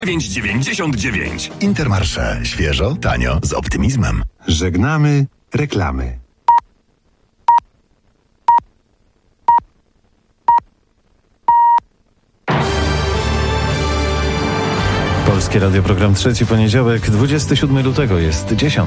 9,99. Intermarché. Świeżo, tanio, z optymizmem. Żegnamy reklamy. Polskie Radio, program trzeci, poniedziałek, 27 lutego, jest 10.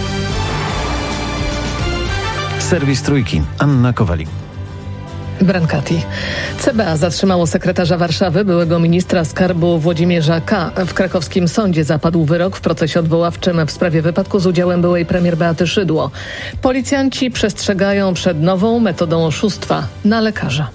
Serwis Trójki. Anna Kowalik. Brancati. CBA zatrzymało sekretarza Warszawy, byłego ministra skarbu Włodzimierza K. W krakowskim sądzie zapadł wyrok w procesie odwoławczym w sprawie wypadku z udziałem byłej premier Beaty Szydło. Policjanci przestrzegają przed nową metodą oszustwa na lekarza.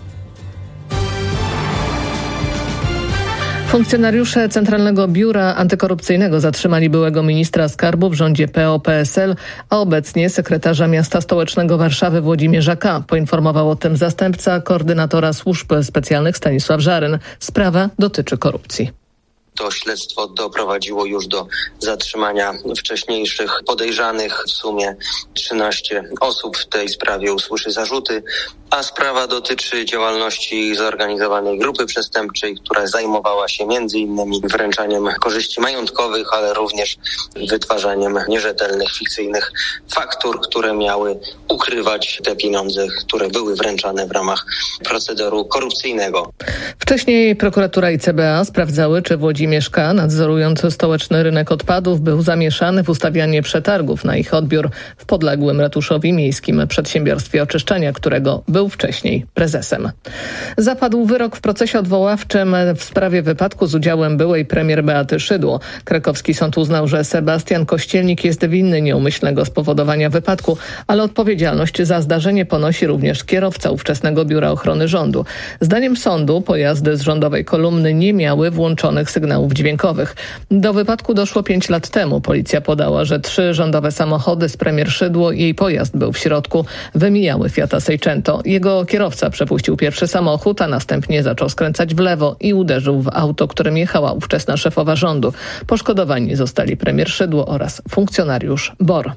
Funkcjonariusze Centralnego Biura Antykorupcyjnego zatrzymali byłego ministra skarbu w rządzie PO-PSL, a obecnie sekretarza miasta stołecznego Warszawy Włodzimierza K. Poinformował o tym zastępca koordynatora służb specjalnych Stanisław Żaryn. Sprawa dotyczy korupcji. To śledztwo doprowadziło już do zatrzymania wcześniejszych podejrzanych. W sumie 13 osób w tej sprawie usłyszy zarzuty, a sprawa dotyczy działalności zorganizowanej grupy przestępczej, która zajmowała się m.in. wręczaniem korzyści majątkowych, ale również wytwarzaniem nierzetelnych, fikcyjnych faktur, które miały ukrywać te pieniądze, które były wręczane w ramach procederu korupcyjnego. Wcześniej prokuratura i CBA sprawdzały, czy Włodzimierz K., nadzorując stołeczny rynek odpadów, był zamieszany w ustawianie przetargów na ich odbiór w podległym ratuszowi miejskim przedsiębiorstwie oczyszczania, którego był wcześniej prezesem. Zapadł wyrok w procesie odwoławczym w sprawie wypadku z udziałem byłej premier Beaty Szydło. Krakowski sąd uznał, że Sebastian Kościelnik jest winny nieumyślnego spowodowania wypadku, ale odpowiedzialność za zdarzenie ponosi również kierowca ówczesnego Biura Ochrony Rządu. Zdaniem sądu pojazdy z rządowej kolumny nie miały włączonych sygnałów dźwiękowych. Do wypadku doszło 5 lat temu. Policja podała, że 3 rządowe samochody z premier Szydło i jej pojazd był w środku. Wymijały Fiata Seicento. Jego kierowca przepuścił pierwszy samochód, a następnie zaczął skręcać w lewo i uderzył w auto, którym jechała ówczesna szefowa rządu. Poszkodowani zostali premier Szydło oraz funkcjonariusz BOR.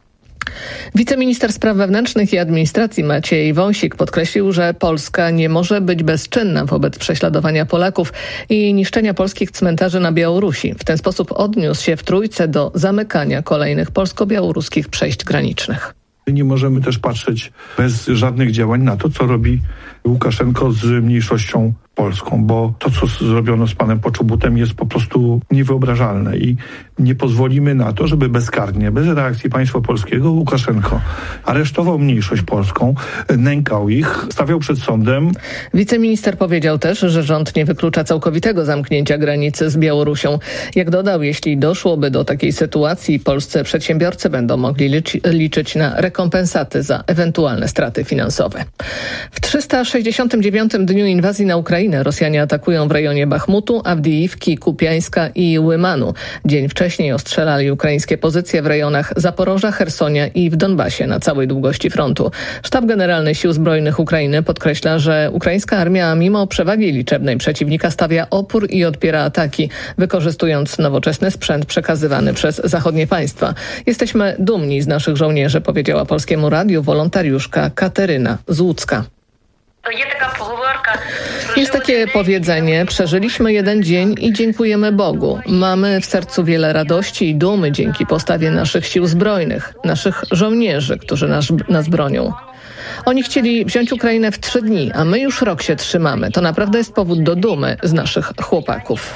Wiceminister Spraw Wewnętrznych i Administracji Maciej Wąsik podkreślił, że Polska nie może być bezczynna wobec prześladowania Polaków i niszczenia polskich cmentarzy na Białorusi. W ten sposób odniósł się w Trójce do zamykania kolejnych polsko-białoruskich przejść granicznych. Nie możemy też patrzeć bez żadnych działań na to, co robi Łukaszenko z mniejszością polską, bo to, co zrobiono z panem Poczobutem, jest po prostu niewyobrażalne i nie pozwolimy na to, żeby bezkarnie, bez reakcji państwa polskiego Łukaszenko aresztował mniejszość polską, nękał ich, stawiał przed sądem. Wiceminister powiedział też, że rząd nie wyklucza całkowitego zamknięcia granicy z Białorusią. Jak dodał, jeśli doszłoby do takiej sytuacji, polscy przedsiębiorcy będą mogli liczyć na rekompensaty za ewentualne straty finansowe. W 369. dniu inwazji na Ukrainę Rosjanie atakują w rejonie Bachmutu, Awdijiwki, Kupiańska i Łymanu. Dzień wcześniej ostrzelali ukraińskie pozycje w rejonach Zaporoża, Chersonia i w Donbasie na całej długości frontu. Sztab Generalny Sił Zbrojnych Ukrainy podkreśla, że ukraińska armia mimo przewagi liczebnej przeciwnika stawia opór i odpiera ataki, wykorzystując nowoczesny sprzęt przekazywany przez zachodnie państwa. Jesteśmy dumni z naszych żołnierzy, powiedziała Polskiemu Radiu wolontariuszka Kateryna z Łódzka. Jest takie powiedzenie: przeżyliśmy jeden dzień i dziękujemy Bogu. Mamy w sercu wiele radości i dumy dzięki postawie naszych sił zbrojnych, naszych żołnierzy, którzy nas bronią. Oni chcieli wziąć Ukrainę w 3 dni, a my już rok się trzymamy. To naprawdę jest powód do dumy z naszych chłopaków.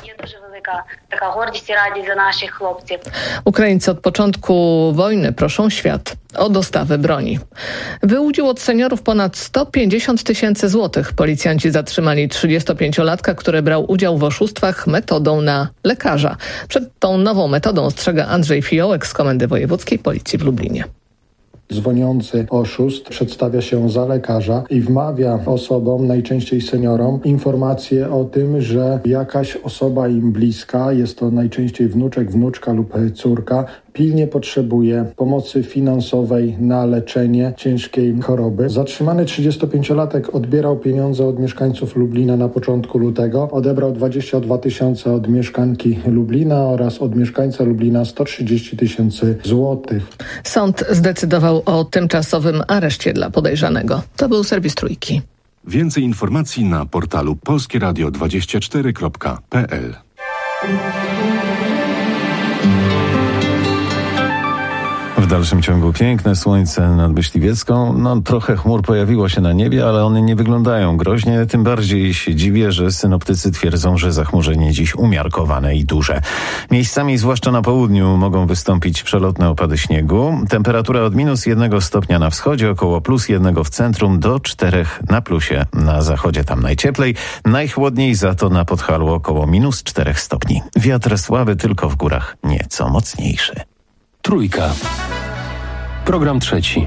Ukraińcy od początku wojny proszą świat o dostawę broni. Wyłudził od seniorów ponad 150 000 złotych. Policjanci zatrzymali 35-latka, który brał udział w oszustwach metodą na lekarza. Przed tą nową metodą ostrzega Andrzej Fiołek z Komendy Wojewódzkiej Policji w Lublinie. Dzwoniący oszust przedstawia się za lekarza i wmawia osobom, najczęściej seniorom, informacje o tym, że jakaś osoba im bliska, jest to najczęściej wnuczek, wnuczka lub córka, pilnie potrzebuje pomocy finansowej na leczenie ciężkiej choroby. Zatrzymany 35-latek odbierał pieniądze od mieszkańców Lublina na początku lutego. Odebrał 22 000 od mieszkanki Lublina oraz od mieszkańca Lublina 130 000 złotych. Sąd zdecydował o tymczasowym areszcie dla podejrzanego. To był serwis Trójki. Więcej informacji na portalu polskieradio24.pl. W dalszym ciągu piękne słońce nad Myśliwiecką. Trochę chmur pojawiło się na niebie, ale one nie wyglądają groźnie. Tym bardziej się dziwię, że synoptycy twierdzą, że zachmurzenie dziś umiarkowane i duże. Miejscami, zwłaszcza na południu, mogą wystąpić przelotne opady śniegu. Temperatura od -1 stopnia na wschodzie, około +1 w centrum, do 4 na plusie na zachodzie. Tam najcieplej, najchłodniej za to na Podhalu, około -4 stopni. Wiatr słaby, tylko w górach nieco mocniejszy. Trójka. Program trzeci.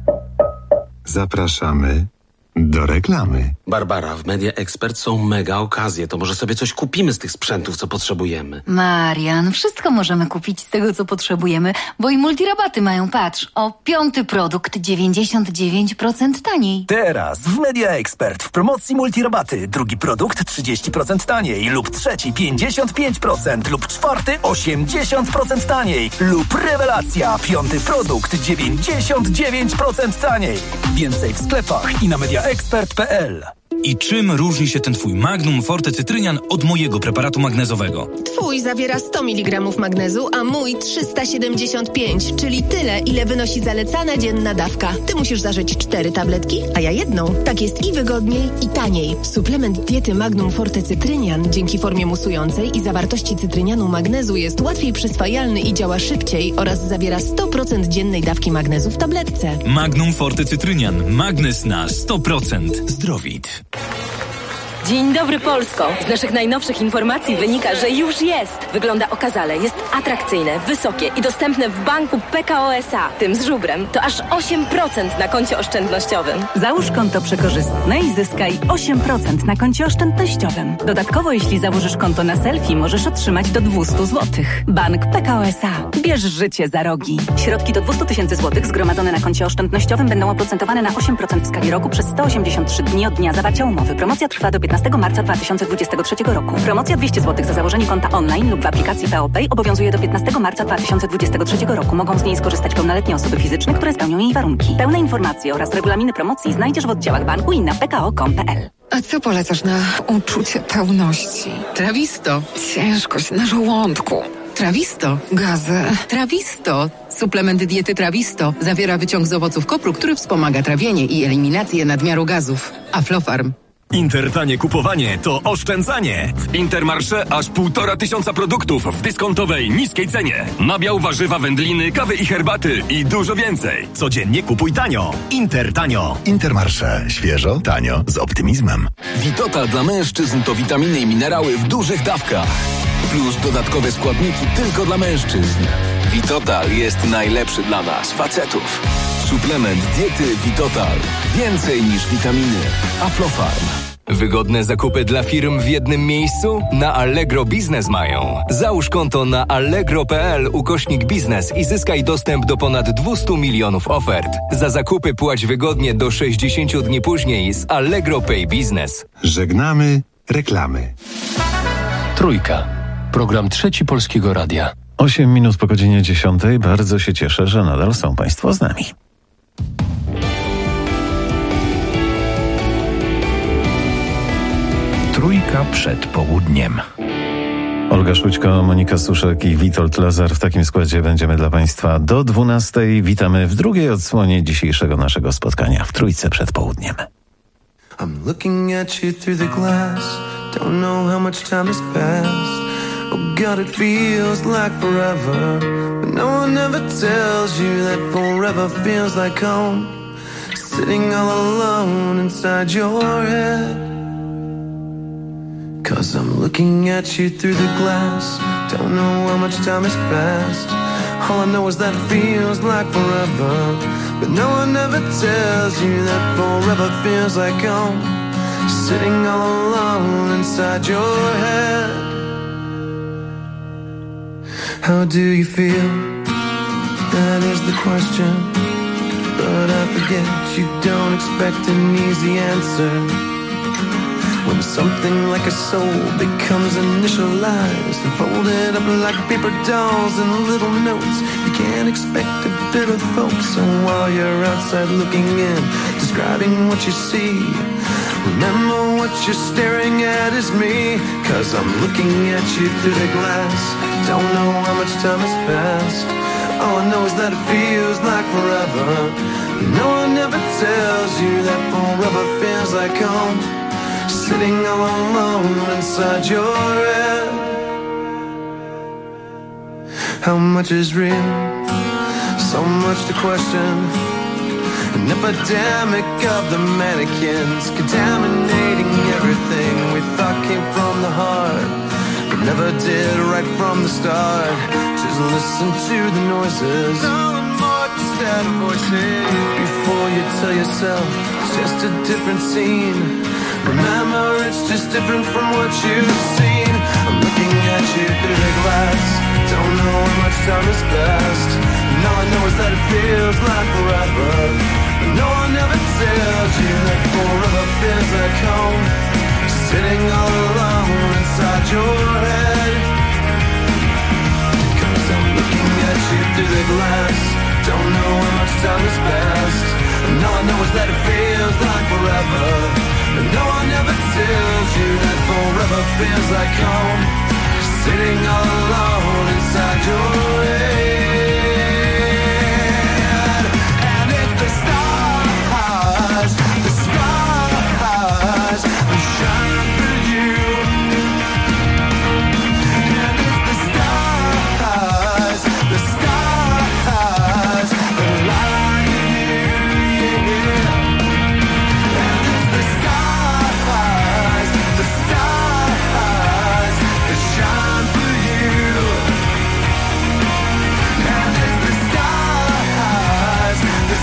Zapraszamy do reklamy. Barbara, w Media Expert są mega okazje. To może sobie coś kupimy z tych sprzętów, co potrzebujemy. Marian, wszystko możemy kupić z tego, co potrzebujemy, bo i multirabaty mają. Patrz, o 5. produkt 99% taniej. Teraz w Media Expert w promocji multirabaty. Drugi produkt 30% taniej lub trzeci 55% lub czwarty 80% taniej lub rewelacja, 5. produkt 99% taniej. Więcej w sklepach i na mediaexpert.pl. I czym różni się ten twój Magnum Forte Cytrynian od mojego preparatu magnezowego? Twój zawiera 100 mg magnezu, a mój 375, czyli tyle, ile wynosi zalecana dzienna dawka. Ty musisz zażyć 4 tabletki, a ja jedną. Tak jest i wygodniej, i taniej. Suplement diety Magnum Forte Cytrynian dzięki formie musującej i zawartości cytrynianu magnezu jest łatwiej przyswajalny i działa szybciej oraz zawiera 100% dziennej dawki magnezu w tabletce. Magnum Forte Cytrynian. Magnez na 100%. Zdrowit. Dzień dobry, Polsko! Z naszych najnowszych informacji wynika, że już jest. Wygląda okazale, jest atrakcyjne, wysokie i dostępne w banku PKO SA. Tym z żubrem to aż 8% na koncie oszczędnościowym. Załóż konto przekorzystne i zyskaj 8% na koncie oszczędnościowym. Dodatkowo, jeśli założysz konto na selfie, możesz otrzymać do 200 zł. Bank PKO SA. Bierz życie za rogi. Środki do 200 000 złotych zgromadzone na koncie oszczędnościowym będą oprocentowane na 8% w skali roku przez 183 dni od dnia zawarcia umowy. Promocja trwa do 15 marca 2023 roku. Promocja 200 zł za założenie konta online lub w aplikacji PeoPay obowiązuje do 15 marca 2023 roku. Mogą z niej skorzystać pełnoletnie osoby fizyczne, które spełnią jej warunki. Pełne informacje oraz regulaminy promocji znajdziesz w oddziałach banku i na pko.com.pl. A co polecasz na uczucie pełności? Trawisto. Ciężkość na żołądku. Trawisto. Gazy. Trawisto. Suplement diety Trawisto zawiera wyciąg z owoców kopru, który wspomaga trawienie i eliminację nadmiaru gazów. Aflofarm. Intertanie kupowanie to oszczędzanie. W Intermarché aż 1500 produktów w dyskontowej, niskiej cenie. Nabiał, warzywa, wędliny, kawy i herbaty i dużo więcej. Codziennie kupuj tanio. Intertanio. Intermarché. Świeżo, tanio, z optymizmem. Vitotal dla mężczyzn to witaminy i minerały w dużych dawkach. Plus dodatkowe składniki tylko dla mężczyzn. Vitotal jest najlepszy dla nas, facetów. Suplement diety Vitotal. Więcej niż witaminy. Aflofarm. Wygodne zakupy dla firm w jednym miejscu? Na Allegro Biznes mają. Załóż konto na allegro.pl/biznes i zyskaj dostęp do ponad 200 milionów ofert. Za zakupy płać wygodnie do 60 dni później z Allegro Pay Business. Żegnamy reklamy. Trójka. Program trzeci Polskiego Radia. 8 minut po godzinie 10. Bardzo się cieszę, że nadal są Państwo z nami. Trójka przed południem. Olga Szućko, Monika Suszek i Witold Lazar. W takim składzie będziemy dla Państwa do 12. Witamy w drugiej odsłonie dzisiejszego naszego spotkania w Trójce przed południem. I'm looking at you through the glass. Don't know how much time has passed. Oh God, it feels like forever. But no one ever tells you that forever feels like home. Sitting all alone inside your head. 'Cause I'm looking at you through the glass. Don't know how much time has passed. All I know is that it feels like forever. But no one ever tells you that forever feels like home. Sitting all alone inside your head. How do you feel? That is the question. But I forget you don't expect an easy answer. When something like a soul becomes initialized and folded up like paper dolls and little notes, you can't expect a bit of folks. So while you're outside looking in, describing what you see, Remember what you're staring at is me, 'cause I'm looking at you through the glass. Don't know how much time has passed. All I know is that it feels like forever. No one ever tells you that forever feels like home. Sitting all alone inside your head. How much is real? So much to question. An epidemic of the mannequins, contaminating everything we thought came from the heart, but never did right from the start. Just listen to the noises, all the more instead of voices. Before you tell yourself it's just a different scene, remember it's just different from what you've seen. I'm looking at you through the glass. Don't know how much time has passed. And all I know is that it feels like forever. But no one ever tells you that forever feels like home. Sitting all alone inside your head. 'Cause I'm looking at you through the glass. Don't know how much time has passed. And all I know is that it feels like forever. But no one ever tells you that forever feels like home. Sitting all alone inside your head. And it's the stars that shine for you. And it's the stars that light you, yeah. And it's the stars that shine for you. And it's the stars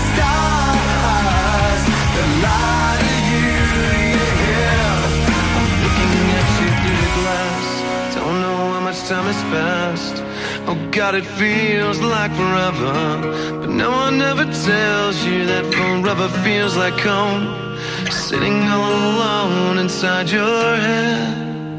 that light you, yeah. I'm looking at you through the glass. Don't know how much time has passed. Oh God, it feels like forever. But no one ever tells you that forever feels like home. Sitting all alone inside your head.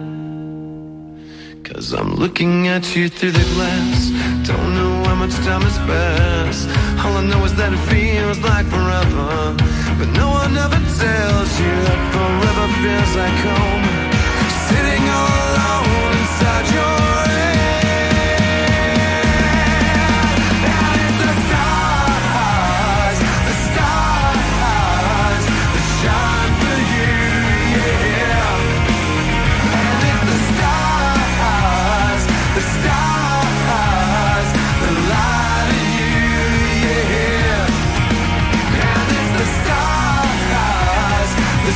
'Cause I'm looking at you through the glass. Don't know how much time has passed. All I know is that it feels like forever. But no one ever tells you that forever feels like home. Sitting all alone inside your head. And it's the stars that shine for you, yeah. And it's the stars that light you, yeah. And it's the stars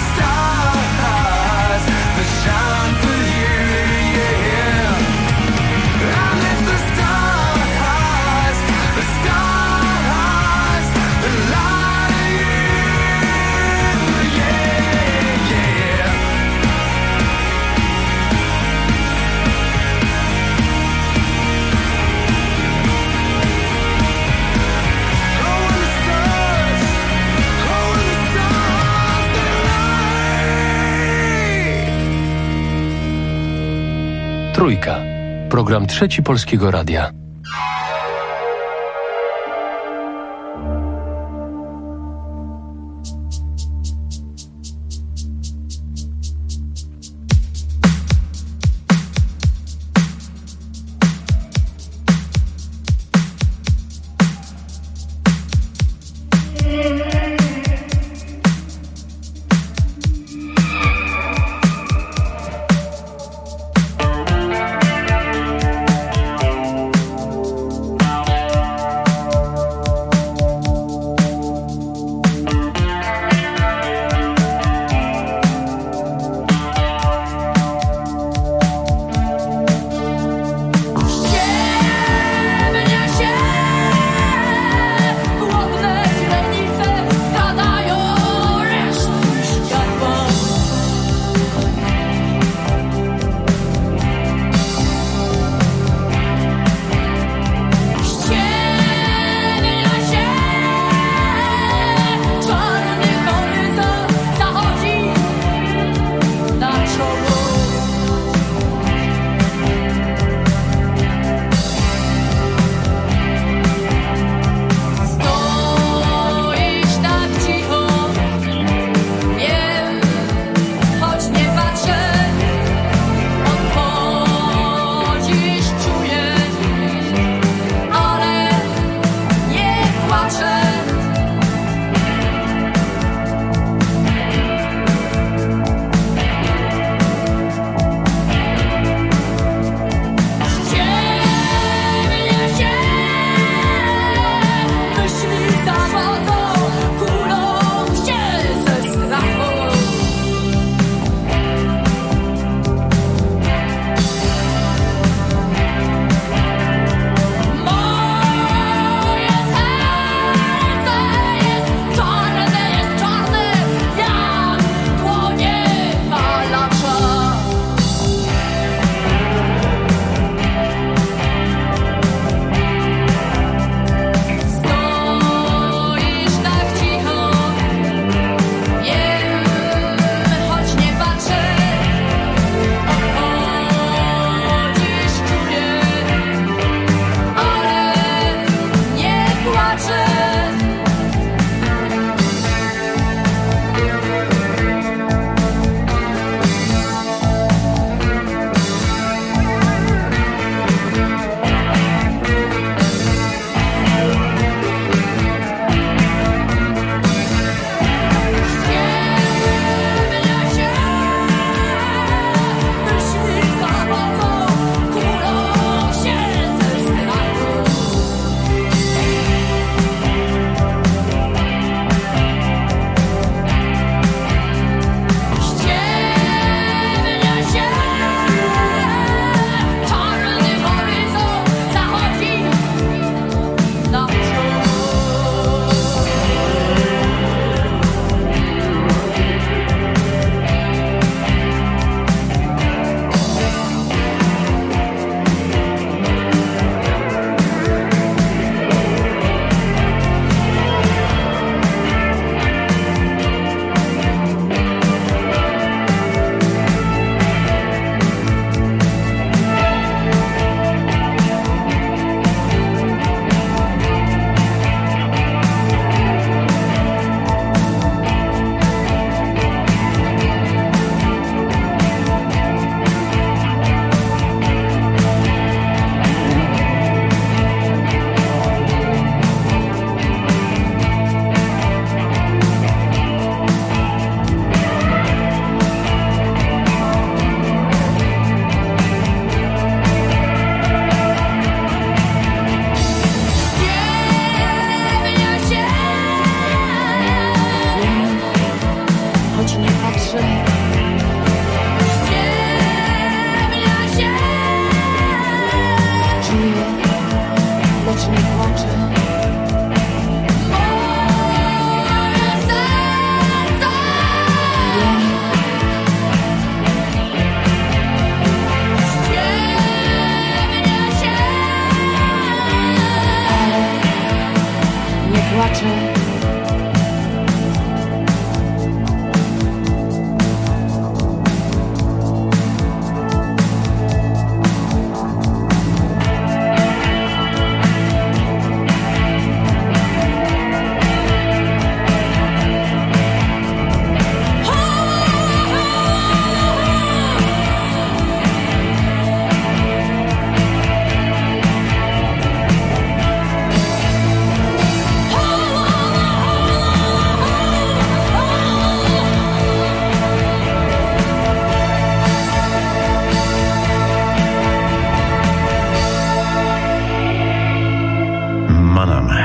that shine for you, yeah. And it's the stars that light you, yeah, yeah. Trójka. Program Trzeci Polskiego Radia.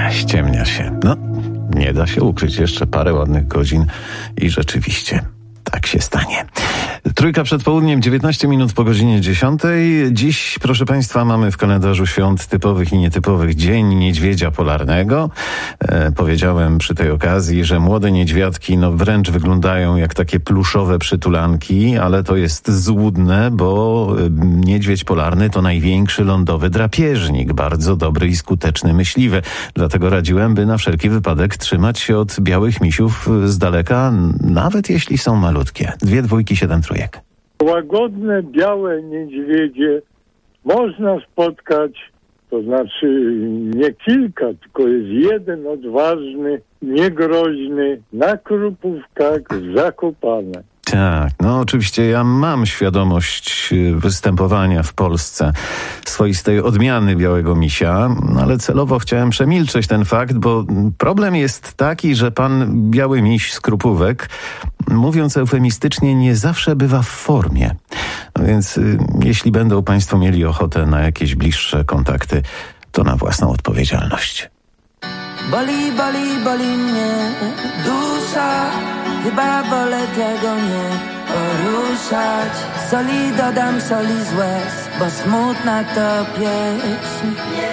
ściemnia się. No, nie da się ukryć, jeszcze parę ładnych godzin i rzeczywiście tak się stanie. Trójka przed południem, 19 minut po godzinie 10. Dziś, proszę Państwa, mamy w kalendarzu świąt typowych i nietypowych Dzień Niedźwiedzia Polarnego. Powiedziałem przy tej okazji, że młode niedźwiadki wręcz wyglądają jak takie pluszowe przytulanki, ale to jest złudne, bo niedźwiedź polarny to największy lądowy drapieżnik, bardzo dobry i skuteczny myśliwy. Dlatego radziłem, by na wszelki wypadek trzymać się od białych misiów z daleka, nawet jeśli są malutkie. 2 dwójki, 7 trójek. Łagodne, białe niedźwiedzie można spotkać, to znaczy nie kilka, tylko jest jeden odważny, niegroźny, na Krupówkach w Zakopane. Tak, no oczywiście ja mam świadomość występowania w Polsce swoistej odmiany białego misia, ale celowo chciałem przemilczeć ten fakt, bo problem jest taki, że pan biały miś z Krupówek, mówiąc eufemistycznie, nie zawsze bywa w formie. No więc jeśli będą państwo mieli ochotę na jakieś bliższe kontakty, to na własną odpowiedzialność. Boli, boli, boli mnie dusza, chyba wolę tego nie poruszać. Soli dodam, soli z łez, bo smutna to pieśń.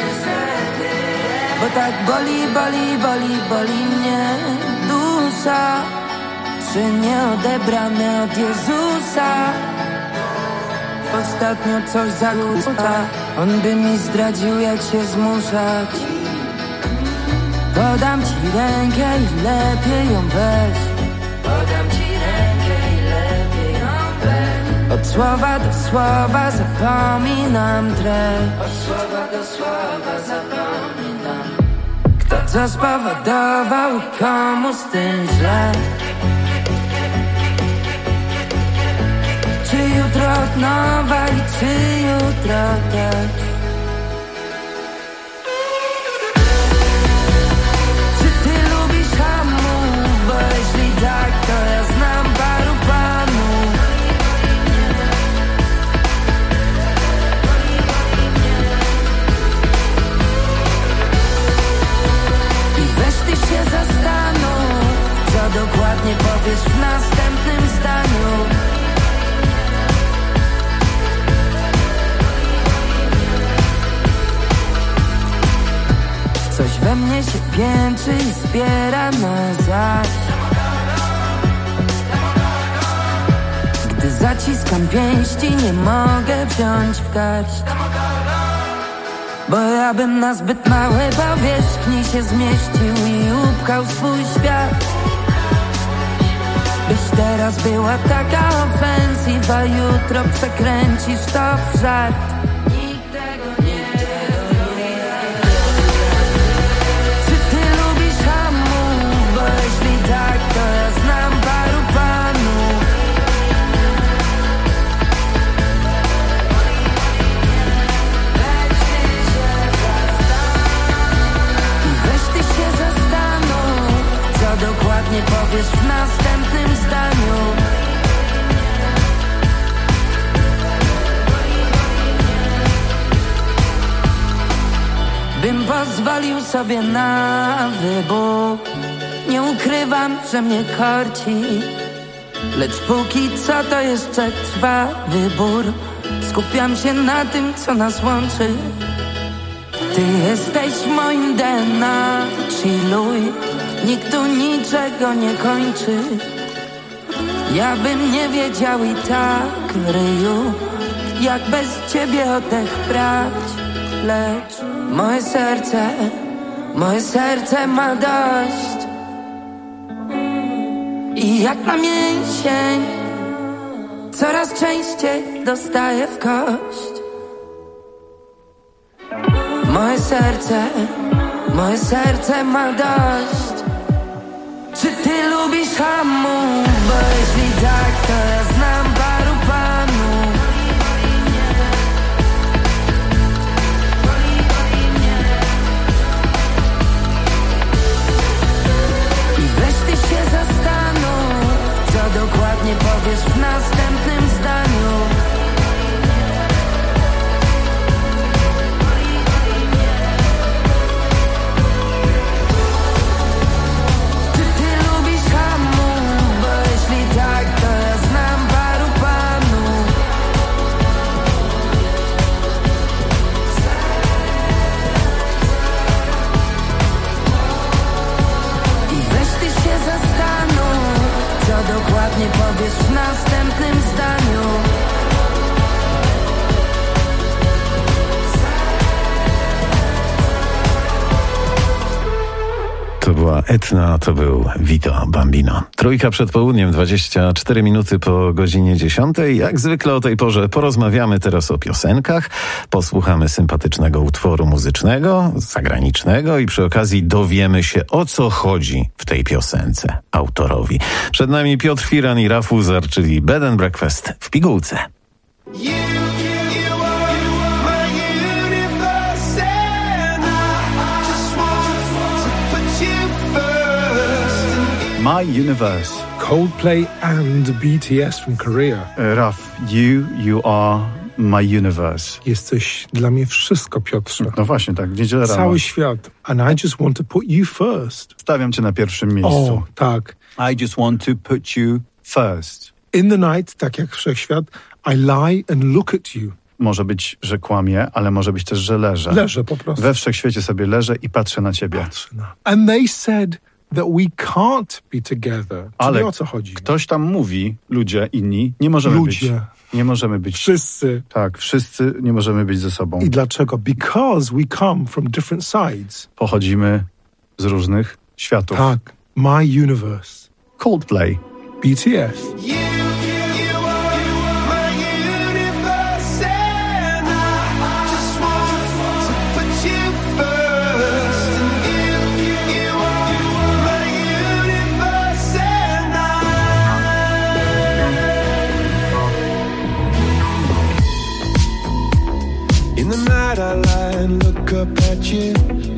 Bo tak boli, boli, boli, boli mnie dusza, czy nieodebrane od Jezusa. Ostatnio coś zakłóca, on by mi zdradził, jak się zmuszać. Podam ci rękę i lepiej ją weź. Podam ci rękę i lepiej ją weź. Od słowa do słowa zapominam treść. Od słowa do słowa zapominam. Kto co spowodował i komu z tym źle. Czy jutro od nowa i czy jutro też. Tak, to ja znam paru panów. I weź ty się zastanów, co dokładnie powiesz w następnym zdaniu. Coś we mnie się piętrzy i zbiera na zaś. Gdy zaciskam pięści, nie mogę wziąć w garść. Bo ja bym na zbyt małej powierzchni się zmieścił i upchał swój świat. Byś teraz była taka ofensywa, jutro przekręcisz to w żart. Nikt tego nie wie. Czy ty lubisz hamów? Bo jeśli tak, to ja znam paru panów. Dokładnie powiesz w następnym zdaniu. Bym pozwolił sobie na wybór. Nie ukrywam, że mnie korci, lecz póki co to jeszcze trwa wybór. Skupiam się na tym, co nas łączy. Ty jesteś w moim DNA, chilluj. Nikt tu niczego nie kończy. Ja bym nie wiedział i tak, ryju, jak bez ciebie oddech brać. Lecz moje serce ma dość. I jak na mięsień coraz częściej dostaję w kość. Moje serce ma dość. Czy ty lubisz hamów? Bo jeśli tak, to ja znam paru panów. I weź ty się zastanów, co dokładnie powiesz w następnym zdaniu. była Etna, to był Vito Bambino. Trójka przed południem, 24 minuty po godzinie 10. Jak zwykle o tej porze porozmawiamy teraz o piosenkach, posłuchamy sympatycznego utworu muzycznego, zagranicznego i przy okazji dowiemy się, o co chodzi w tej piosence autorowi. Przed nami Piotr Firan i Raf Uzar, czyli Bed and Breakfast w pigułce. My Universe. Coldplay and BTS from Korea. Raf, you are my universe. Jesteś dla mnie wszystko, Piotrze. No właśnie, tak, w niedzielę rano. Cały świat. And I just want to put you first. Stawiam cię na pierwszym miejscu. O, tak. I just want to put you first. In the night, tak jak wszechświat, I lie and look at you. Może być, że kłamię, ale może być też, że leżę. Leżę po prostu. We wszechświecie sobie leżę i patrzę na ciebie. And they said that we can't be together. Ale o co chodzi? Ktoś tam mówi, ludzie inni, nie możemy być. Nie możemy być. Wszyscy. Tak, wszyscy nie możemy być ze sobą. I dlaczego? Because we come from different sides. Pochodzimy z różnych światów. Tak. My universe. Coldplay. BTS. In the night I lie and look up at you.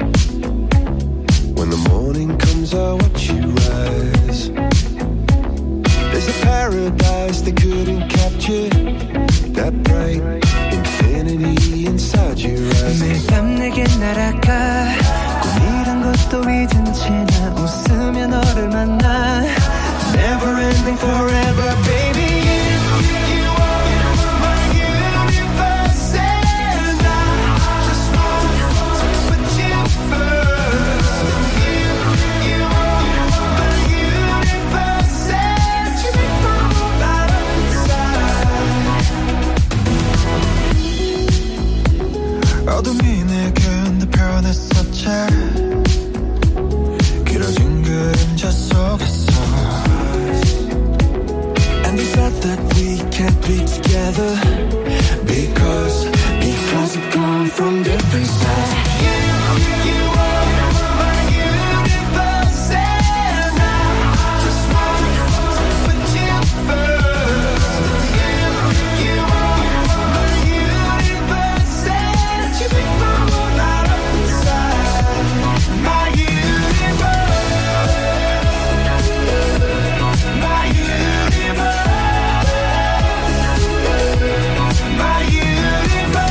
When the morning comes I watch you rise. There's a paradise they couldn't capture. That bright infinity inside your eyes. 매일 밤 내게 날아가 꿈이란 것도 잊은 채 나 웃으며 너를 만나. Never ending forever baby. 어둠이 내게 펴냈었지 길어진 그림자 속에서 And we said that we can't be together Because we come from different sides You are my universe And I just want to put you first You are my universe And you make my whole life up inside My universe My universe My universe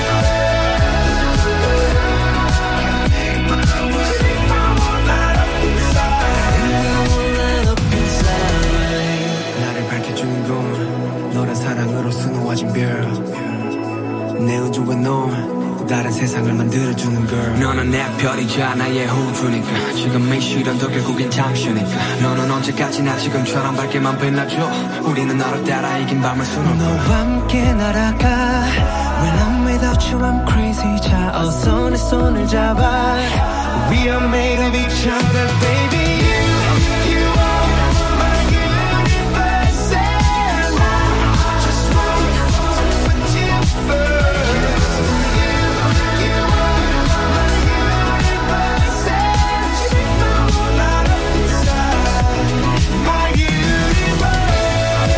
나를 밝혀주는 건 너란 사랑으로 수놓아진 별내 우주와 넌 다른 세상을 만들어주는 girl 너는 내 별이자 나의 호주니까 지금 이 시련도 결국엔 잠시니까 너는 언제까지나 지금처럼 밝게만 빛나줘 우리는 너를 따라 이긴 밤을 수놓고 너와 함께 날아가 When I'm without you I'm crazy 자 어서 내 손을 잡아 We are made of each other baby You are my universe And I just want to put you first You are my universe And you make my whole life up inside My universe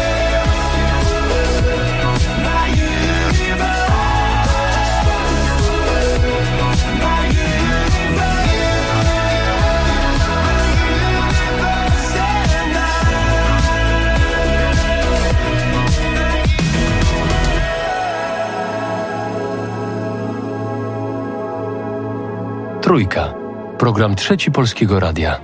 My universe My universe Trójka. Program Trzeci Polskiego Radia.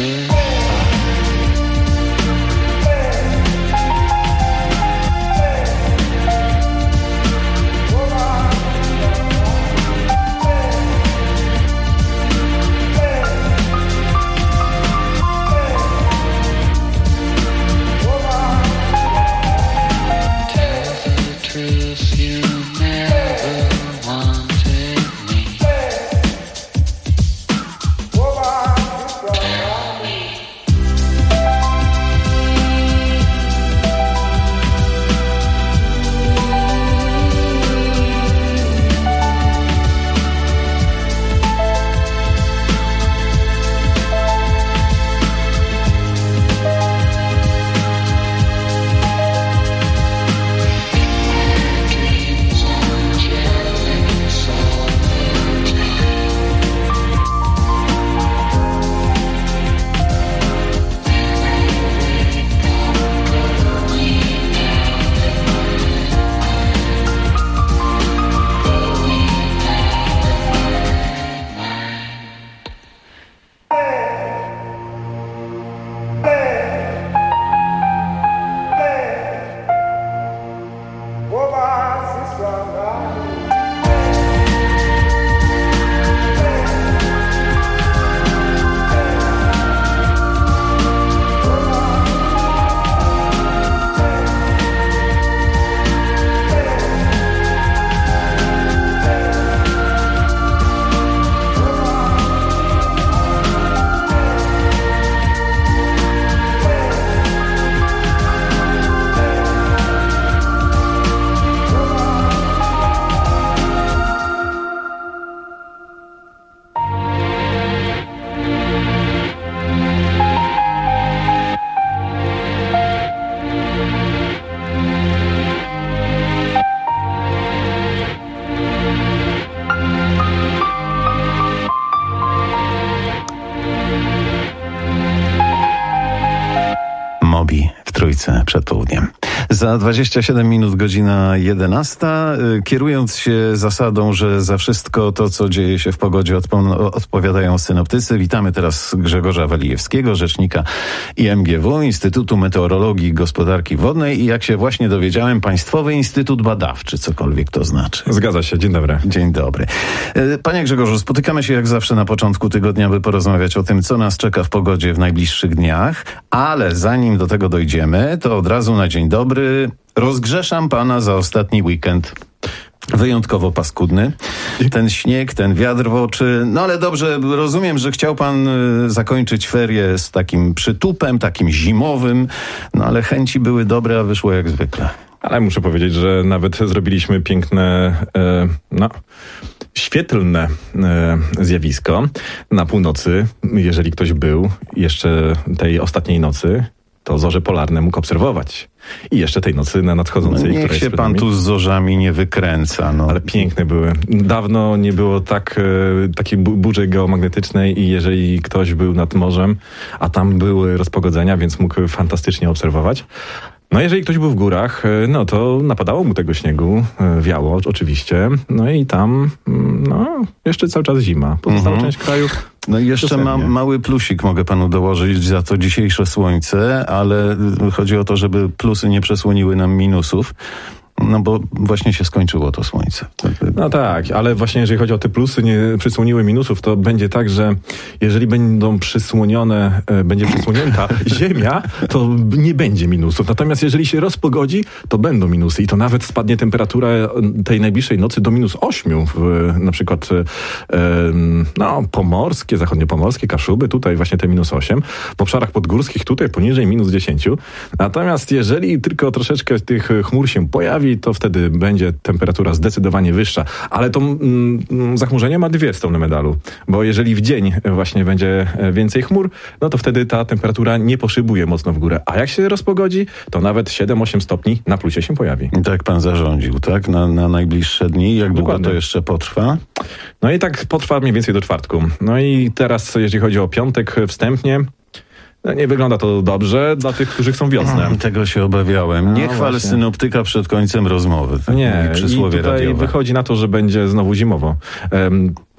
Przed południem. Za 27 minut godzina 11. Kierując się zasadą, że za wszystko to, co dzieje się w pogodzie, odpowiadają synoptycy, witamy teraz Grzegorza Walijewskiego, rzecznika IMGW, Instytutu Meteorologii i Gospodarki Wodnej i jak się właśnie dowiedziałem, Państwowy Instytut Badawczy, cokolwiek to znaczy. Zgadza się. Dzień dobry. Dzień dobry. Panie Grzegorzu, spotykamy się jak zawsze na początku tygodnia, by porozmawiać o tym, co nas czeka w pogodzie w najbliższych dniach, ale zanim do tego dojdziemy, to od razu na dzień dobry rozgrzeszam pana za ostatni weekend. Wyjątkowo paskudny. Ten śnieg, ten wiatr w oczy. No ale dobrze, rozumiem, że chciał pan zakończyć ferie z takim przytupem, takim zimowym, no ale chęci były dobre, a wyszło jak zwykle. Ale muszę powiedzieć, że nawet zrobiliśmy piękne, świetlne zjawisko na północy. Jeżeli ktoś był jeszcze tej ostatniej nocy, to zorze polarne mógł obserwować. I jeszcze tej nocy na nadchodzącej, niech której się pan tu z zorzami nie wykręca. No. Ale piękne były. Dawno nie było takiej burzy geomagnetycznej i jeżeli ktoś był nad morzem, a tam były rozpogodzenia, więc mógł fantastycznie obserwować. No jeżeli ktoś był w górach, no to napadało mu tego śniegu, wiało oczywiście, no i tam jeszcze cały czas zima. Pozostała część kraju... No i jeszcze mały plusik mogę panu dołożyć za to dzisiejsze słońce, ale chodzi o to, żeby plusy nie przesłoniły nam minusów. No bo właśnie się skończyło to słońce. No tak, ale właśnie jeżeli chodzi o te plusy, nie przysłoniły minusów, to będzie tak, że jeżeli będzie przysłonięta ziemia, to nie będzie minusów. Natomiast jeżeli się rozpogodzi, to będą minusy i to nawet spadnie temperatura tej najbliższej nocy do -8. Na przykład pomorskie, zachodniopomorskie, Kaszuby, tutaj właśnie te -8. W obszarach podgórskich tutaj poniżej -10. Natomiast jeżeli tylko troszeczkę tych chmur się pojawi, to wtedy będzie temperatura zdecydowanie wyższa. Ale to zachmurzenie ma dwie strony medalu. Bo jeżeli w dzień właśnie będzie więcej chmur, no to wtedy ta temperatura nie poszybuje mocno w górę. A jak się rozpogodzi, to nawet 7-8 stopni na plusie się pojawi. I tak pan zarządził, tak? Na najbliższe dni. Jak długo to jeszcze potrwa? No i tak potrwa mniej więcej do czwartku. No i teraz, jeżeli chodzi o piątek wstępnie, nie wygląda to dobrze dla tych, którzy chcą wiosnę. Tego się obawiałem. Nie chwal synoptyka przed końcem rozmowy. Nie, i tutaj radiowe. Wychodzi na to, że będzie znowu zimowo.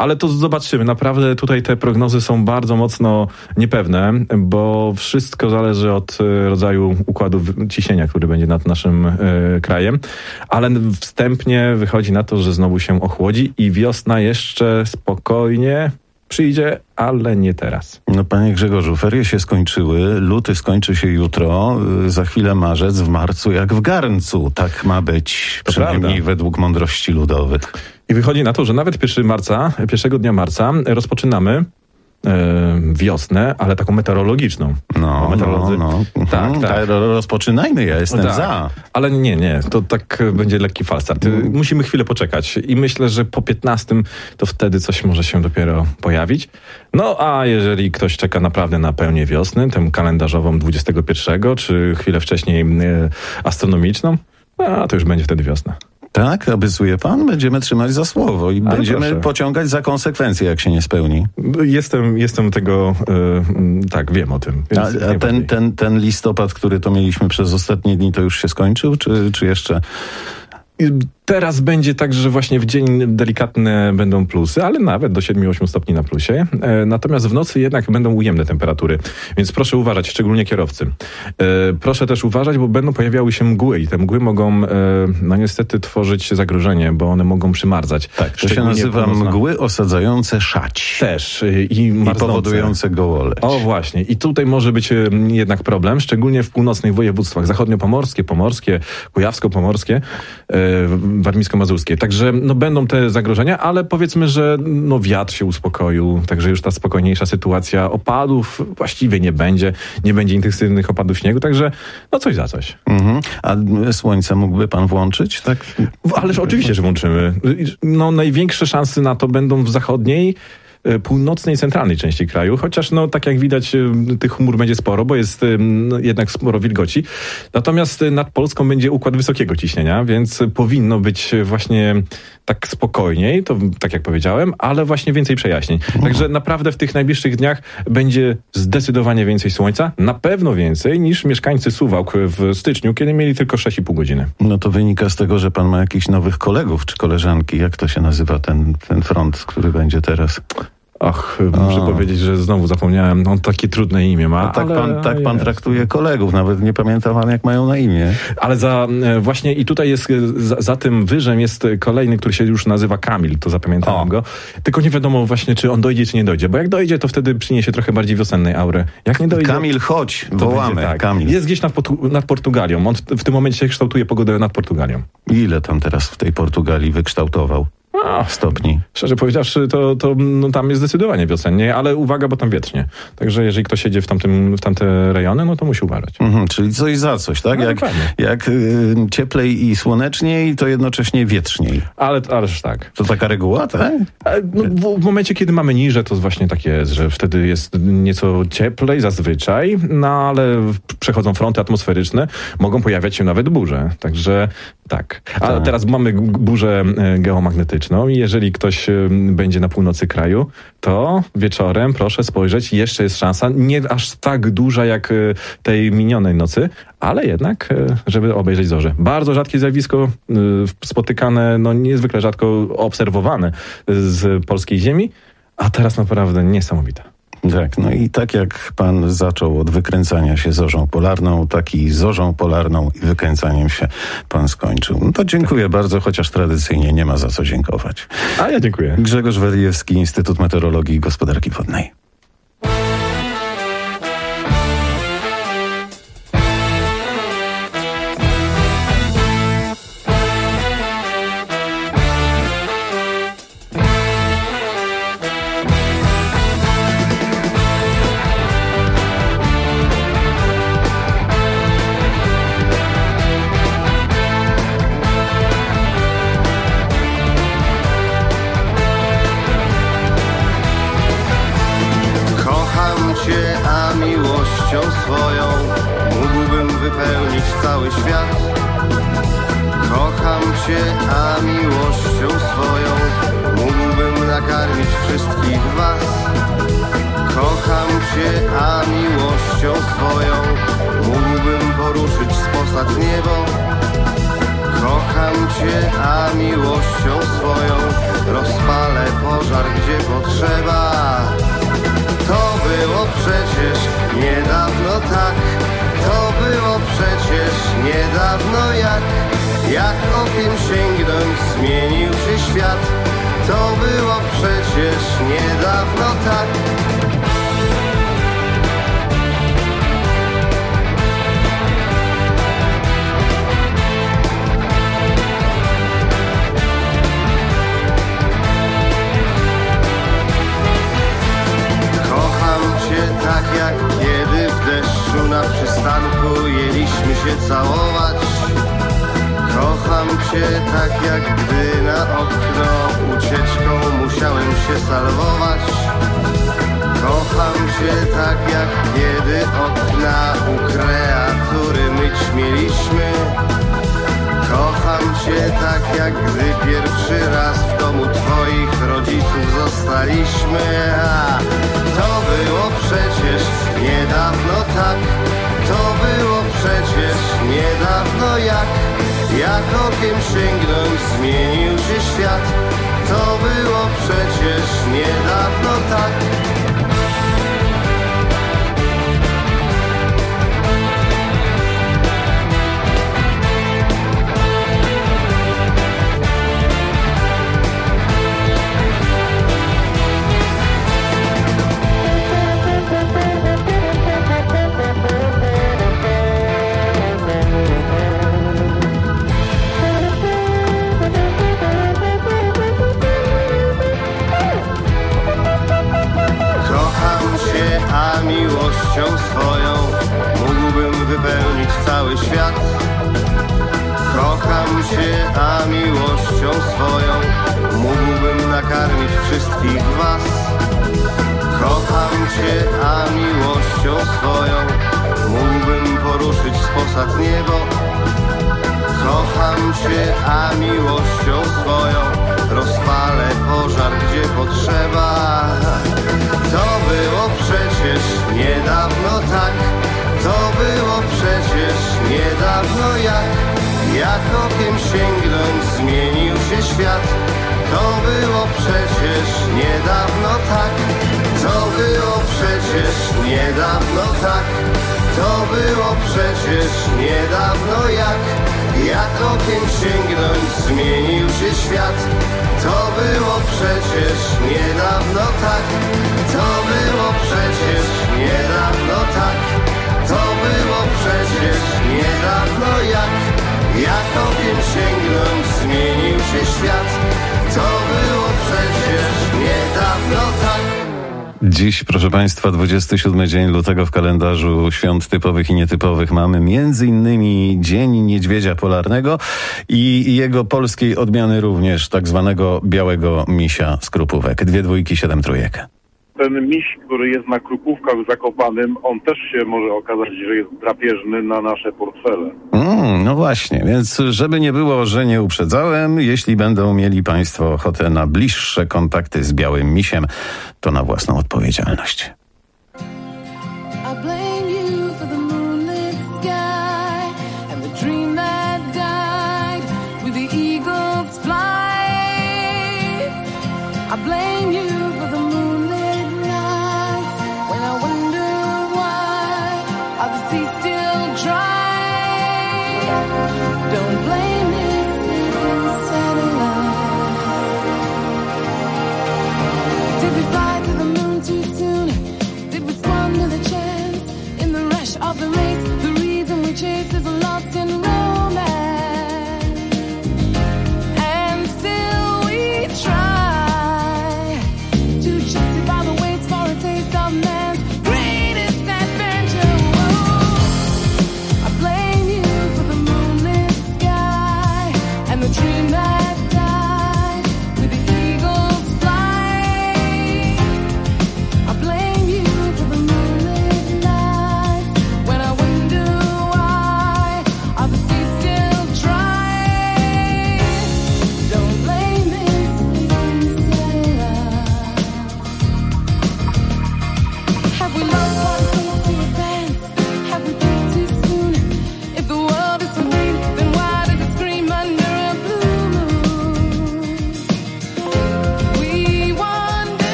Ale to zobaczymy. Naprawdę tutaj te prognozy są bardzo mocno niepewne, bo wszystko zależy od rodzaju układu ciśnienia, który będzie nad naszym krajem. Ale wstępnie wychodzi na to, że znowu się ochłodzi i wiosna jeszcze spokojnie przyjdzie, ale nie teraz. No panie Grzegorzu, ferie się skończyły, luty skończy się jutro, za chwilę marzec, w marcu jak w garncu. Tak ma być, To przynajmniej prawda. według mądrości ludowych. I wychodzi na to, że nawet pierwszego dnia marca rozpoczynamy wiosnę, ale taką meteorologiczną. Meteorolodzy... Tak. Rozpoczynajmy, ja jestem Tak. za. Ale nie, to tak będzie lekki falstart. Musimy chwilę poczekać i myślę, że po 15 to wtedy coś może się dopiero pojawić. No a jeżeli ktoś czeka naprawdę na pełnię wiosny, tę kalendarzową 21, czy chwilę wcześniej astronomiczną, to już będzie wtedy wiosna. Tak, obiecuje pan? Będziemy trzymać za słowo i Ale będziemy proszę. pociągać za konsekwencje, jak się nie spełni. Jestem tego, tak, wiem o tym. A ten listopad, który to mieliśmy przez ostatnie dni, to już się skończył, czy jeszcze? Teraz będzie tak, że właśnie w dzień delikatne będą plusy, ale nawet do 7-8 stopni na plusie. Natomiast w nocy jednak będą ujemne temperatury, więc proszę uważać, szczególnie kierowcy. Proszę też uważać, bo będą pojawiały się mgły i te mgły mogą niestety tworzyć zagrożenie, bo one mogą przymarzać. Tak, to się nazywa mgły osadzające szać. Też. I powodujące gołoleć. O właśnie. I tutaj może być jednak problem, szczególnie w północnych województwach. Zachodniopomorskie, pomorskie, kujawsko-pomorskie, warmińsko-mazurskie. Także będą te zagrożenia, ale powiedzmy, że wiatr się uspokoił, także już ta spokojniejsza sytuacja opadów właściwie nie będzie intensywnych opadów śniegu, także coś za coś. A słońce mógłby pan włączyć? Tak? Ależ oczywiście, że włączymy. Największe szanse na to będą w zachodniej, północnej, centralnej części kraju, chociaż tak jak widać tych chmur będzie sporo, bo jest jednak sporo wilgoci. Natomiast nad Polską będzie układ wysokiego ciśnienia, więc powinno być właśnie tak spokojniej, to tak jak powiedziałem, ale właśnie więcej przejaśnień. Także naprawdę w tych najbliższych dniach będzie zdecydowanie więcej słońca, na pewno więcej niż mieszkańcy Suwałk w styczniu, kiedy mieli tylko 6,5 godziny. No to wynika z tego, że pan ma jakichś nowych kolegów czy koleżanki. Jak to się nazywa ten front, który będzie teraz? Muszę powiedzieć, że znowu zapomniałem. On takie trudne imię ma. Pan traktuje kolegów, nawet nie pamięta pan, jak mają na imię. Ale właśnie i tutaj jest, za tym wyżem jest kolejny, który się już nazywa Kamil, to zapamiętałem go. Tylko nie wiadomo właśnie, czy on dojdzie, czy nie dojdzie. Bo jak dojdzie, to wtedy przyniesie trochę bardziej wiosennej aury. Jak nie dojdzie... Kamil, chodź, wołamy. Będzie, tak. Kamil. Jest gdzieś nad Portugalią. On w tym momencie kształtuje pogodę nad Portugalią. Ile tam teraz w tej Portugalii wykształtował? Stopni. Szczerze powiedziawszy, to tam jest zdecydowanie wiosennie, ale uwaga, bo tam wietrznie. Także jeżeli ktoś jedzie w tamte rejony, to musi uważać. Czyli coś za coś, tak? Dokładnie. Jak cieplej i słoneczniej, to jednocześnie wietrzniej. Ależ tak. To taka reguła, tak? W momencie, kiedy mamy niże, to właśnie tak jest, że wtedy jest nieco cieplej zazwyczaj, ale przechodzą fronty atmosferyczne, mogą pojawiać się nawet burze. Także tak. A teraz mamy burzę geomagnetyczną i jeżeli ktoś będzie na północy kraju, to wieczorem proszę spojrzeć, jeszcze jest szansa, nie aż tak duża jak tej minionej nocy, ale jednak, żeby obejrzeć zorze. Bardzo rzadkie zjawisko, spotykane, niezwykle rzadko obserwowane z polskiej ziemi, a teraz naprawdę niesamowite. Tak, i tak jak pan zaczął od wykręcania się zorzą polarną, tak i zorzą polarną i wykręcaniem się pan skończył. To dziękuję bardzo, chociaż tradycyjnie nie ma za co dziękować. A ja dziękuję. Grzegorz Weryjewski, Instytut Meteorologii i Gospodarki Wodnej. Swoją mógłbym wypełnić cały świat. Kocham cię, a miłością swoją mógłbym nakarmić wszystkich was. Kocham cię, a miłością swoją mógłbym poruszyć z posad niebo. Kocham cię, a miłością swoją rozpalę pożar gdzie potrzeba. To było przecież niedawno tak, to było przecież niedawno jak okiem sięgnąć zmienił się świat. To było przecież niedawno tak. Tak jak kiedy w deszczu na przystanku jęliśmy się całować. Kocham cię tak jak gdy na okno ucieczką musiałem się salwować. Kocham cię tak jak kiedy okna u kreatury myć mieliśmy. Kocham cię tak jak gdy pierwszy raz w domu twoich rodziców zostaliśmy. A to było przecież niedawno tak, to było przecież niedawno jak okiem sięgnąć zmienił się świat. To było przecież niedawno tak. A miłością swoją mógłbym wypełnić cały świat. Kocham cię, a miłością swoją mógłbym nakarmić wszystkich was. Kocham cię, a miłością swoją mógłbym poruszyć z posad niebo. Kocham cię, a miłością swoją rozpalę pożar gdzie potrzeba. To było przecież niedawno tak, to było przecież niedawno jak okiem sięgnąć zmienił się świat. To było przecież niedawno tak, to było przecież niedawno tak, to było przecież niedawno jak okiem sięgnąć zmienił się świat. To było przecież niedawno tak, to było przecież niedawno tak, to było przecież niedawno jak okiem sięgnąć zmienił się świat. To było przecież niedawno tak. Dziś, proszę Państwa, 27 dzień lutego w kalendarzu świąt typowych i nietypowych. Mamy między innymi Dzień Niedźwiedzia Polarnego i jego polskiej odmiany również, tak zwanego białego misia z Krupówek. 2 dwójki, 7 trójek. Ten miś, który jest na Krupówkach w Zakopanem, on też się może okazać, że jest drapieżny na nasze portfele. No właśnie, więc żeby nie było, że nie uprzedzałem, jeśli będą mieli Państwo ochotę na bliższe kontakty z białym misiem, to na własną odpowiedzialność. Don't blame it, satellite. Did we fly to the moon too soon? Did we squander the chance in the rush of the race? The reason we chase is lost in romance, and still we try to justify the waits for a taste of man's greatest adventure. I blame you for the moonlit sky and the dream that died with the eagle's flight. I blame you for the moonlit nights when I wonder why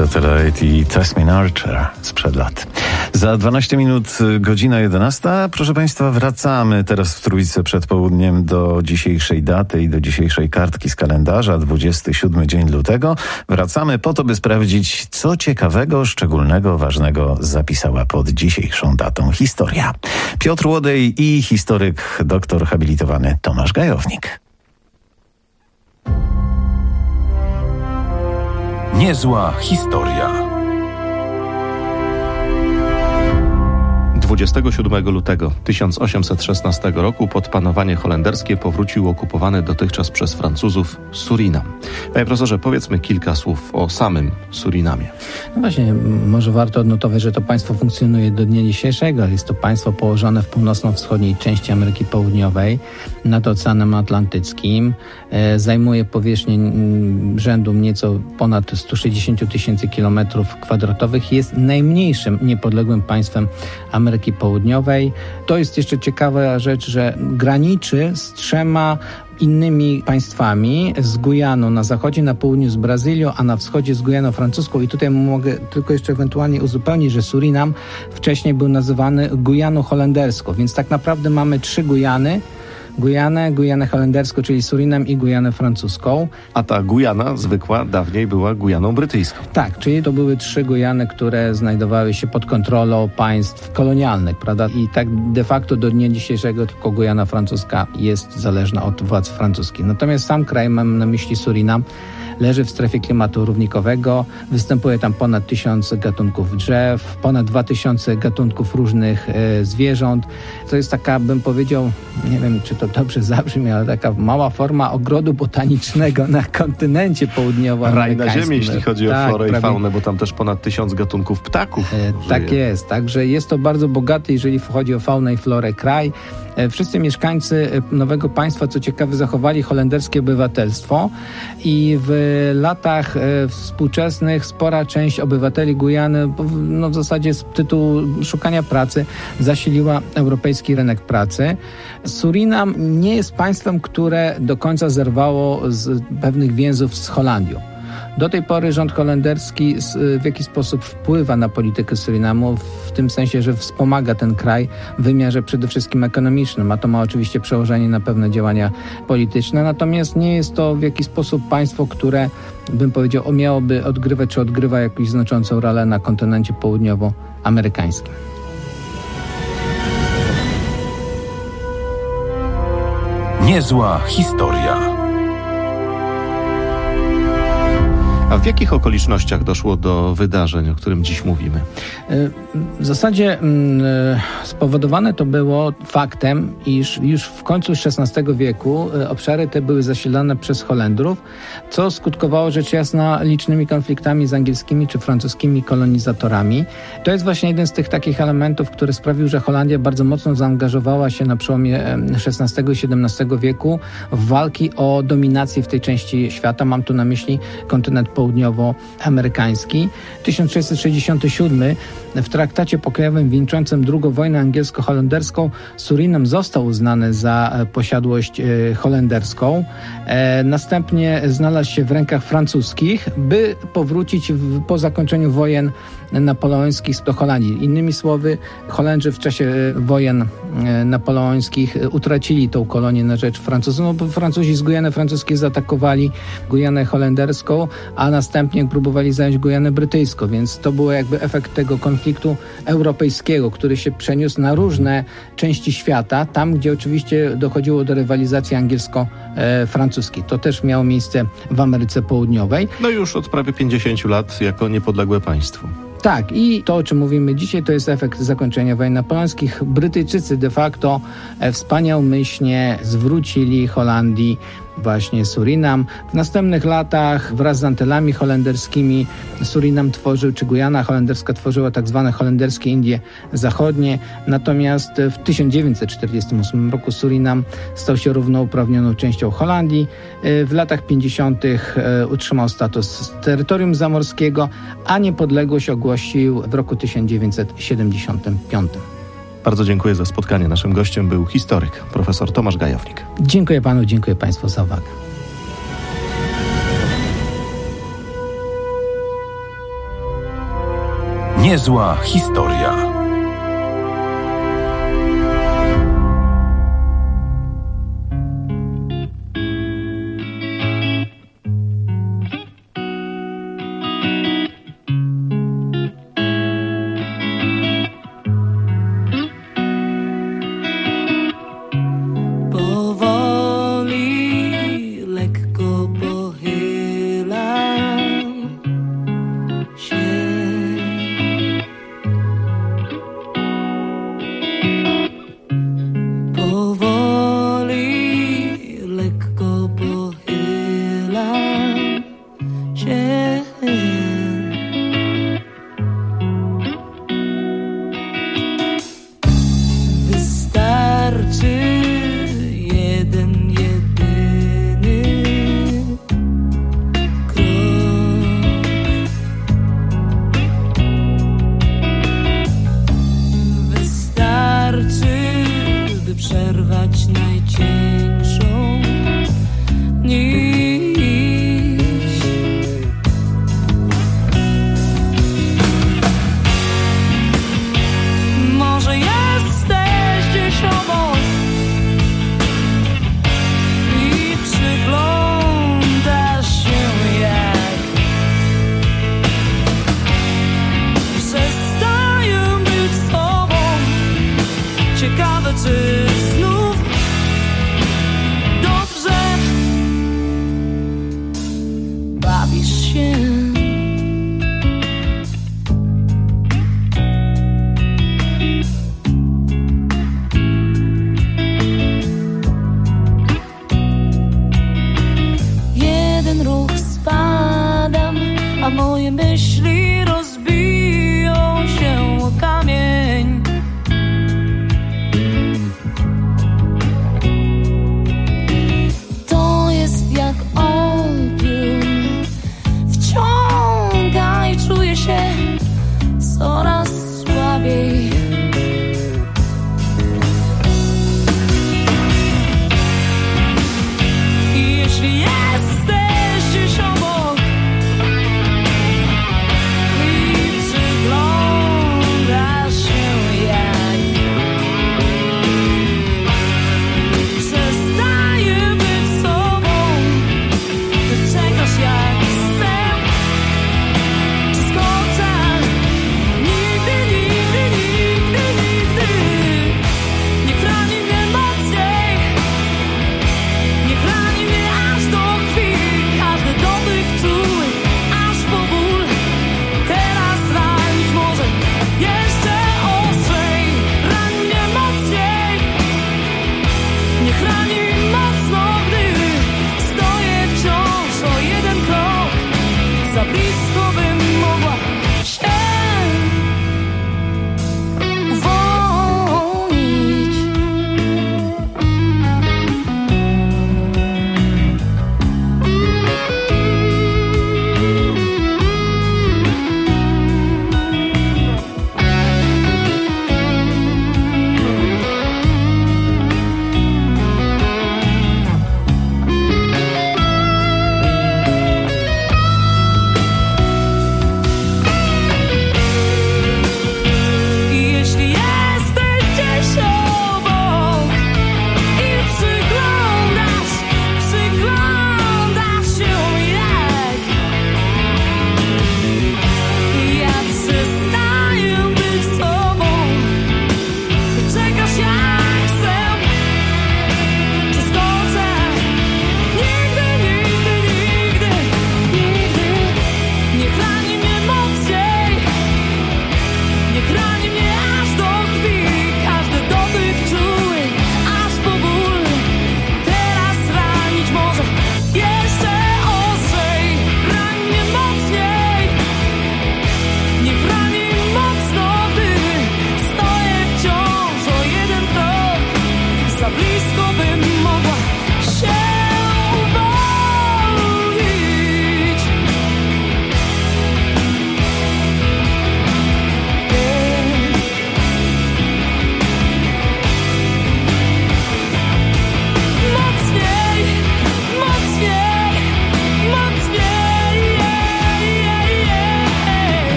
Satellite i Tasmin Archer sprzed lat. Za 12 minut godzina 11. Proszę Państwa, wracamy teraz w trójce przed południem do dzisiejszej daty i do dzisiejszej kartki z kalendarza, 27 dzień lutego. Wracamy po to, by sprawdzić, co ciekawego, szczególnego, ważnego zapisała pod dzisiejszą datą historia. Piotr Łodej i historyk, doktor habilitowany Tomasz Gajownik. Niezła historia. 27 lutego 1816 roku pod panowanie holenderskie powrócił okupowany dotychczas przez Francuzów Surinam. Panie profesorze, powiedzmy kilka słów o samym Surinamie. No właśnie, może warto odnotować, że to państwo funkcjonuje do dnia dzisiejszego. Jest to państwo położone w północno-wschodniej części Ameryki Południowej, nad Oceanem Atlantyckim. Zajmuje powierzchnię rzędu nieco ponad 160 000 km². Jest najmniejszym niepodległym państwem Ameryki Południowej. To jest jeszcze ciekawa rzecz, że graniczy z 3 innymi państwami, z Gujaną na zachodzie, na południu z Brazylią, a na wschodzie z Gujaną francuską. I tutaj mogę tylko jeszcze ewentualnie uzupełnić, że Surinam wcześniej był nazywany Gujaną holenderską, więc tak naprawdę mamy 3 Gujany. Gujanę holenderską, czyli Surinam, i Gujanę francuską. A ta Gujana zwykła dawniej była Gujaną brytyjską. Tak, czyli to były 3 Gujany, które znajdowały się pod kontrolą państw kolonialnych, prawda? I tak de facto do dnia dzisiejszego tylko Gujana francuska jest zależna od władz francuskich. Natomiast sam kraj, mam na myśli Surinam, leży w strefie klimatu równikowego. Występuje tam ponad 1000 gatunków drzew, ponad 2000 gatunków różnych zwierząt. To jest taka, bym powiedział, nie wiem, czy to dobrze zabrzmi, ale taka mała forma ogrodu botanicznego na kontynencie południowoamerykańskim. Raj na ziemi, jeśli chodzi o florę i faunę, bo tam też ponad 1000 gatunków ptaków tak jest, także jest to bardzo bogaty, jeżeli chodzi o faunę i florę, kraj. Wszyscy mieszkańcy nowego państwa, co ciekawe, zachowali holenderskie obywatelstwo i w latach współczesnych spora część obywateli Gujany, w zasadzie z tytułu szukania pracy, zasiliła europejski rynek pracy. Surinam nie jest państwem, które do końca zerwało z pewnych więzów z Holandią. Do tej pory rząd holenderski w jakiś sposób wpływa na politykę Surinamu, w tym sensie, że wspomaga ten kraj w wymiarze przede wszystkim ekonomicznym, a to ma oczywiście przełożenie na pewne działania polityczne, natomiast nie jest to w jakiś sposób państwo, które, bym powiedział, miałoby odgrywać czy odgrywa jakąś znaczącą rolę na kontynencie południowoamerykańskim. Niezła historia. A w jakich okolicznościach doszło do wydarzeń, o którym dziś mówimy? W zasadzie spowodowane to było faktem, iż już w końcu XVI wieku obszary te były zasilane przez Holendrów, co skutkowało rzecz jasna licznymi konfliktami z angielskimi czy francuskimi kolonizatorami. To jest właśnie jeden z tych takich elementów, który sprawił, że Holandia bardzo mocno zaangażowała się na przełomie XVI i XVII wieku w walki o dominację w tej części świata. Mam tu na myśli kontynent południowoamerykański. 1667 w traktacie pokojowym wieńczącym II wojnę angielsko-holenderską Surinam został uznany za posiadłość holenderską. Następnie znalazł się w rękach francuskich, by powrócić po zakończeniu wojen napoleońskich do Holandii. Innymi słowy, Holendrzy w czasie wojen napoleońskich utracili tą kolonię na rzecz Francuzów, no bo Francuzi z Gujany francuskiej zaatakowali Gujanę holenderską, a następnie próbowali zająć Gujanę brytyjską, więc to był jakby efekt tego konfliktu europejskiego, który się przeniósł na różne części świata, tam gdzie oczywiście dochodziło do rywalizacji angielsko-francuskiej. To też miało miejsce w Ameryce Południowej. No już od prawie 50 lat jako niepodległe państwo. Tak, i to, o czym mówimy dzisiaj, to jest efekt zakończenia wojen napoleońskich. Brytyjczycy de facto wspaniałomyślnie zwrócili Holandii właśnie Surinam. W następnych latach wraz z Antylami holenderskimi Surinam tworzył, czy Gujana holenderska tworzyła tak zwane holenderskie Indie Zachodnie. Natomiast w 1948 roku Surinam stał się równouprawnioną częścią Holandii. W latach 50. utrzymał status terytorium zamorskiego, a niepodległość ogłosił w roku 1975. Bardzo dziękuję za spotkanie. Naszym gościem był historyk, profesor Tomasz Gajownik. Dziękuję panu, dziękuję państwu za uwagę. Niezła historia.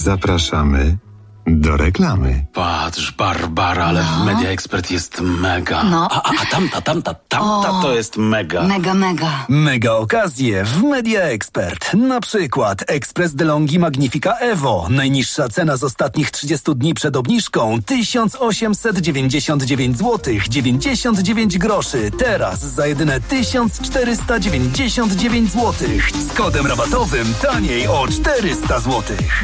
Zapraszamy do reklamy. Patrz, Barbara, ale w Media Expert jest mega. No. A tamta to jest mega. Mega. Mega okazje w Media Expert. Na przykład Express DeLonghi Magnifica Evo. Najniższa cena z ostatnich 30 dni przed obniżką 1899 zł 99 groszy. Teraz za jedyne 1499 zł. Z kodem rabatowym taniej o 400 zł.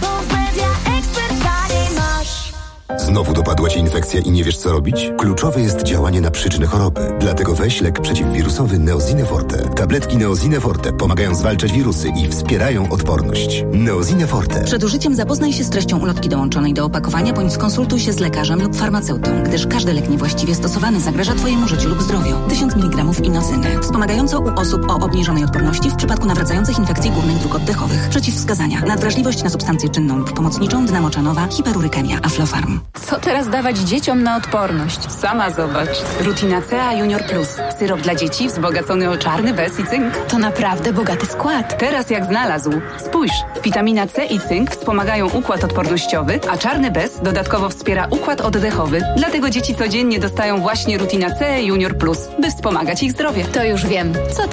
Znowu dopadła Cię infekcja i nie wiesz, co robić? Kluczowe jest działanie na przyczynę choroby. Dlatego weź lek przeciwwirusowy Neosine Forte. Tabletki Neosine Forte pomagają zwalczać wirusy i wspierają odporność. Neosine Forte. Przed użyciem zapoznaj się z treścią ulotki dołączonej do opakowania, bądź skonsultuj się z lekarzem lub farmaceutą, gdyż każdy lek niewłaściwie stosowany zagraża Twojemu życiu lub zdrowiu. 1000 mg inozyny. Wspomagająco u osób o obniżonej odporności w przypadku nawracających infekcji górnych dróg oddechowych. Przeciwwskazania. Nadwrażliwość na substancję czynną lub pomocniczą, dynamo-czanowa, hiperurykemia, Aflofarm. Co teraz dawać dzieciom na odporność? Sama zobacz. Rutina C Junior Plus. Syrop dla dzieci wzbogacony o czarny bez i cynk. To naprawdę bogaty skład. Teraz jak znalazł. Spójrz, witamina C i cynk wspomagają układ odpornościowy, a czarny bez dodatkowo wspiera układ oddechowy. Dlatego dzieci codziennie dostają właśnie Rutina C Junior Plus, by wspomagać ich zdrowie. To już wiem. Co